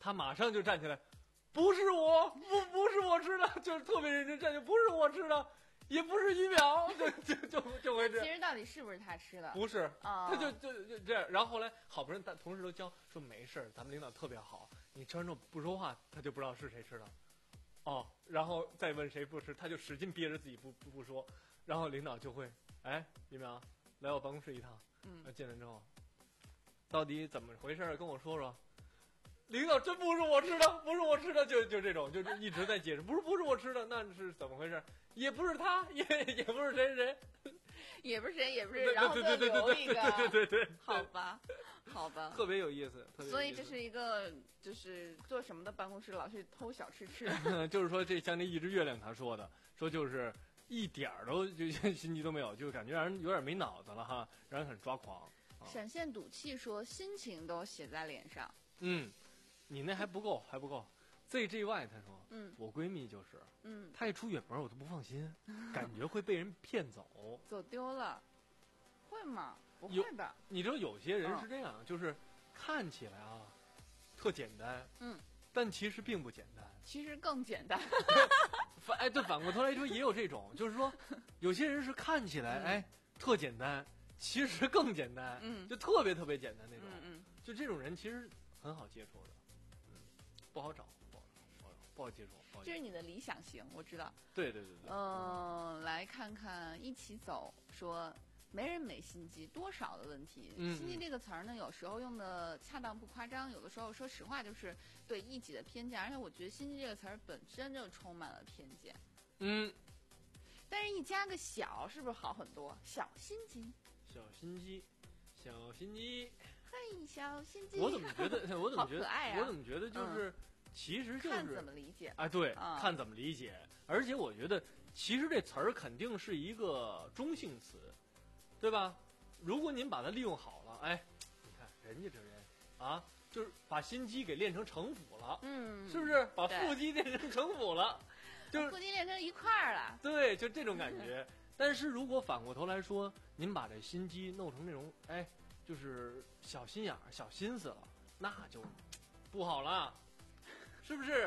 他马上就站起来，不是我，不不是我吃的，就是特别认真站起来，不是我吃的，也不是于淼，就就就就会这样。 其实到底是不是他吃的？ 不是， 啊、 他就就就这样。然后后来好不容易同事都教说没事，咱们领导特别好，你吃完之后不说话，他就不知道是谁吃的。哦，然后再问谁不吃，他就使劲憋着自己不不不说，然后领导就会，哎，于淼，来我办公室一趟。 嗯， 进来之后，到底怎么回事？跟我说说。领导真不是我吃的，不是我吃的，就就这种，就是一直在解释，不是不是我吃的，那是怎么回事？也不是他，也也不是谁谁， 也不是谁，也不是，然后再留一个， 对对对对， 好吧，好吧， 特别有意思。 所以这是一个就是做什么的办公室老去偷小吃吃， 就是说这像这一只月亮他说的，说就是一点儿都就心机都没有，就感觉让人有点没脑子了哈，让人很抓狂。啊、 闪现赌气说心情都写在脸上， 嗯。你那还不够，还不够。Z G Y 他说， 嗯， 我闺蜜就是， 嗯， 她一出远门我都不放心，感觉会被人骗走， 走丢了，会吗？不会的。 你知道有些人是这样，嗯、就是看起来啊，特简单， 嗯， 但其实并不简单， 其实更简单。 反哎，对，反过头来说也有这种，就是说，有些人是看起来、嗯、哎特简单，其实更简单， 嗯， 就特别特别简单那种， 嗯嗯， 就这种人其实很好接触的。不好找，不好找，不好接触。 这是你的理想型，我知道。 对对对对。 嗯、呃，来看看一起走说没人没心机，多少的问题。 嗯、 心机这个词儿呢，有时候用的恰当不夸张，有的时候说实话就是对异己的偏见，而且我觉得心机这个词儿本身就充满了偏见。 嗯。 但是一加个小，是不是好很多？小心机。 小心机，小心机。 嘿，小心机。 我怎么觉得？我怎么觉得？ 啊、 我怎么觉得就是，嗯、其实就是看怎么理解。 哎，对， 嗯、 看怎么理解。而且我觉得，其实这词儿肯定是一个中性词，对吧？如果您把它利用好了，哎，你看人家这人啊，就是把心机给练成城府了， 嗯， 是不是？把腹肌练成城府了，就是腹肌练成一块儿了。 对，就这种感觉。但是如果反过头来说，您把这心机弄成那种，哎。就是小心眼儿、小心思了，那就不好了，是不是？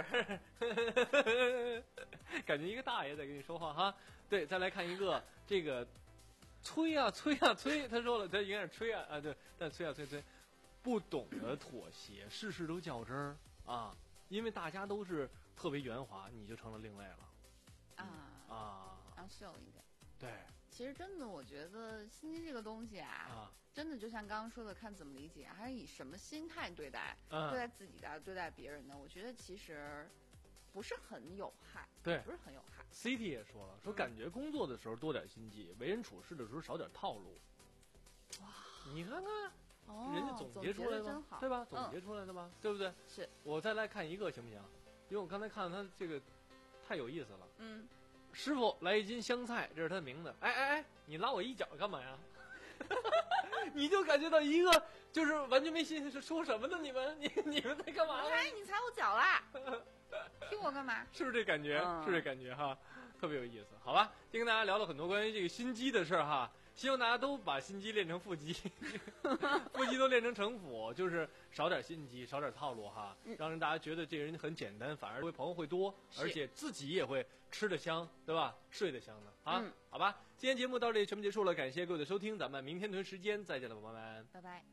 感觉一个大爷在跟你说话哈。对，再来看一个这个，催啊催啊催，他说了，他应该是催啊啊对，但催啊催催，不懂得妥协，事事都较真儿啊，因为大家都是特别圆滑，你就成了另类了。 啊啊， 让秀一点。 对。 其实真的，我觉得心机这个东西啊， 啊真的就像刚刚说的，看怎么理解，还是以什么心态对待， 嗯、 对待自己的，对待别人的。我觉得其实不是很有害， 对， 不是很有害。 C T 也说了，说感觉工作的时候多点心机，为人处事的时候少点套路。 哇， 你看看， 哦、 人家总结出来的，对吧？总结出来的吧， 嗯、 对不对？ 是。 我再来看一个行不行？因为我刚才看他这个太有意思了。 嗯。 师傅，来一斤香菜，这是他的名字。哎哎哎，你拉我一脚干嘛呀？你就感觉到一个就是完全没心思说什么呢？你们，你你们在干嘛呢？ 哎，你踩我脚啦！踢我干嘛？ 是不是这感觉？ 嗯、 是这感觉哈，特别有意思。好吧，今天跟大家聊了很多关于这个心机的事儿哈。希望大家都把心机练成腹肌，腹肌都练成城府，就是少点心机，少点套路哈，让人大家觉得这人很简单，反而会朋友会多，而且自己也会吃得香，对吧？睡得香的啊， 嗯、 好吧。今天节目到这里全部结束了，感谢各位的收听，咱们明天同一时间再见了，朋友们， 拜拜。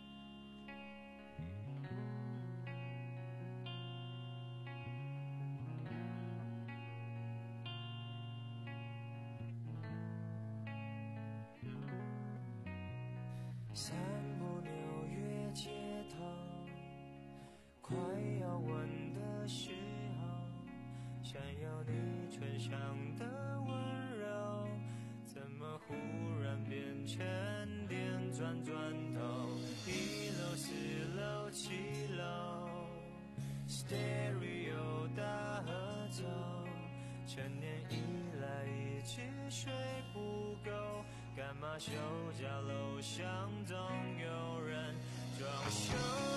散步纽约街头，快要吻的时候，想要你唇上的温柔，怎么忽然变成电转转头？一楼、四楼、七楼 ，Stereo 大合奏，成年以来一直睡不够。干嘛休假楼上总有人装修？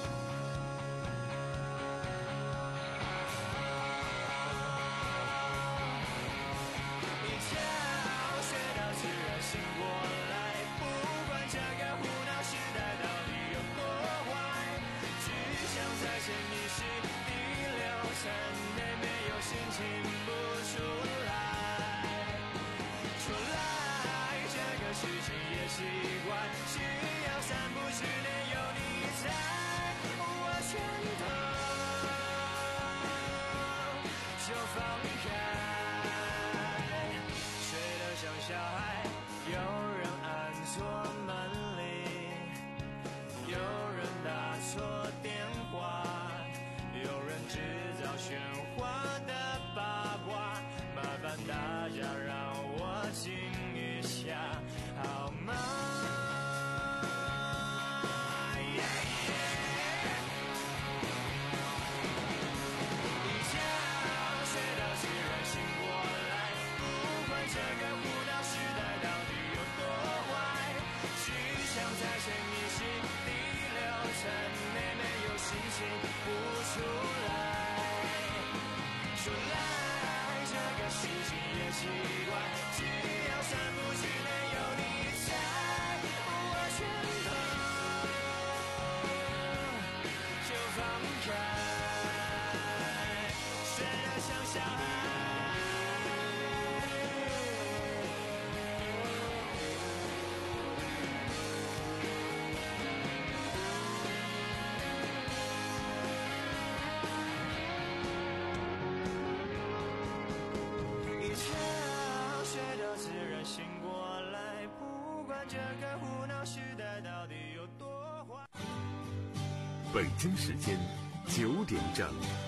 一觉睡到自然醒过来，不管这个胡闹时代到底有多坏，只想再见你时。 心情不出来，出来这个事情也习惯，需要三不去年有你在，我拳头就放开，睡得像小孩，有人按错门铃，有人打错电话，有人制造喧哗的八卦，麻烦大家让我静一下好吗？一觉睡到自然醒过来，不管这个胡闹时代到底有多坏，只想在潜意识第六层内没有心情不出来，出来这个事情也奇怪，只要三不去内有你在，我拳头就放开，睡得像小孩。一觉睡到自然醒过来，不管这个胡闹时代到底有多坏。 北京时间九点整。